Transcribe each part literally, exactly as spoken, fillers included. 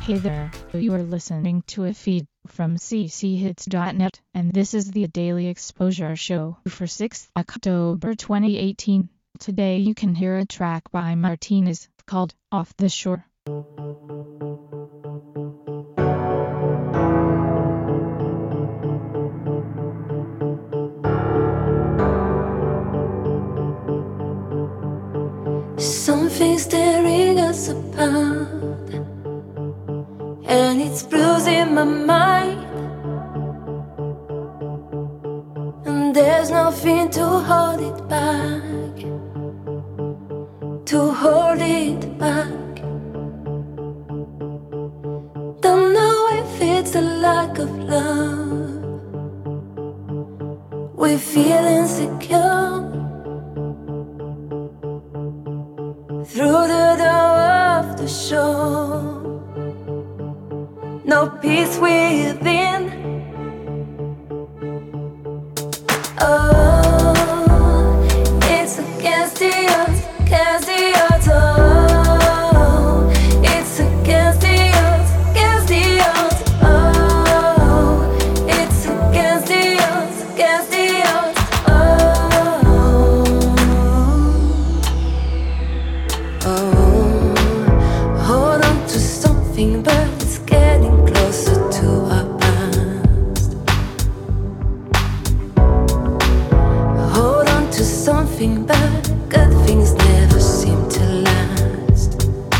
Hey there, you are listening to a feed from c c hits dot net, and this is the Daily Exposure Show for sixth October twenty eighteen. Today you can hear a track by Martinez called Off the Shore. Something's tearing us apart, and it's bruising my mind, and there's nothing to hold it back, to hold it back. Don't know if it's a lack of love, we feel insecure. Through the door of the shore, no peace within. Oh, it's against the odds, against the odds. Oh, it's against the odds, against the odds. Oh, it's against the odds, against the odds. Hold on to something, but it's getting closer to our past. Hold on to something, but good things never seem to last.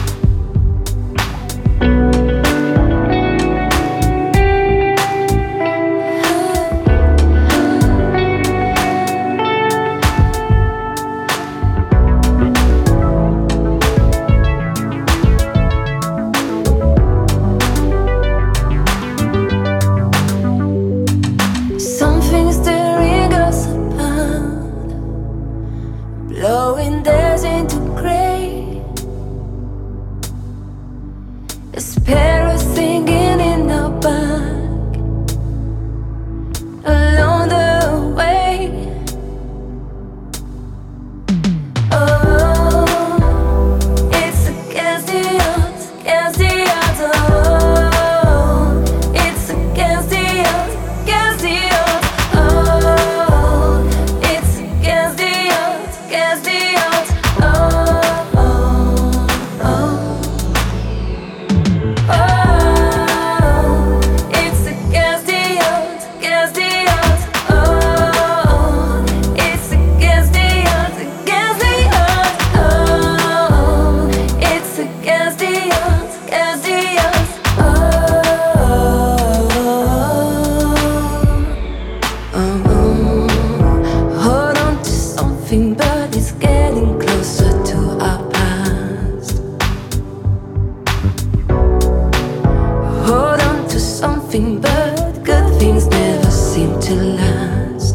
Blowing days into grey, a sparrow singing in our back along the way. Oh, it's against the odds, against the odds. Oh, it's against the odds, against the odds. Oh, it's against the odds, against the odds. Oh, oh, oh. Oh, it's against the odds, against the odds. Oh, it's against the odds, against the odds. Oh, it's against the odds, against the odds. Oh, oh. Hold on to something, but it's getting closer to our past. Hold on to something, but good things never seem to last.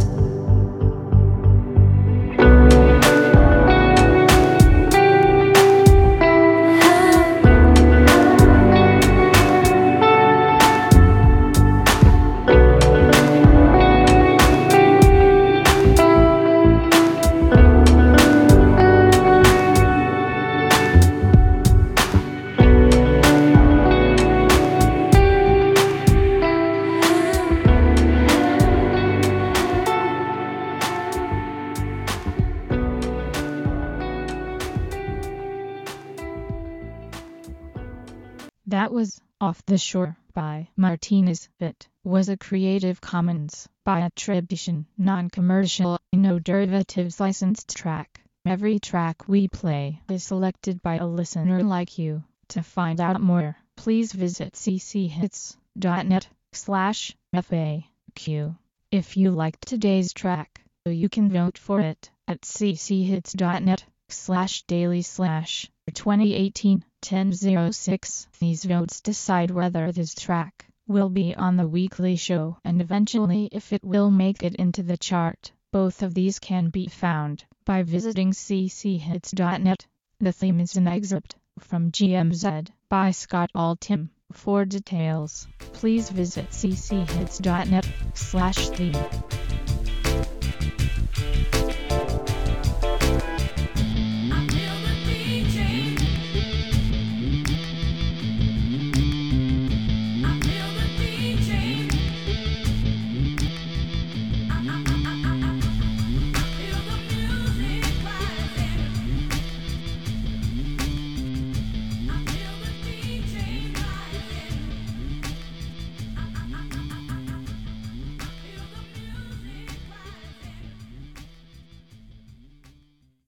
That was Off the Shore by Martinez. It was a Creative Commons by attribution, non-commercial, no derivatives licensed track. Every track we play is selected by a listener like you. To find out more, please visit c c hits dot net slash F A Q. If you liked today's track, you can vote for it at c c hits dot net slash daily slash twenty eighteen ten oh six. These votes decide whether this track will be on the weekly show and eventually if it will make it into the chart. Both of these can be found by visiting c c hits dot net. The theme is an excerpt from G M Z by Scott Altham. For details, please visit c c hits dot net slash theme.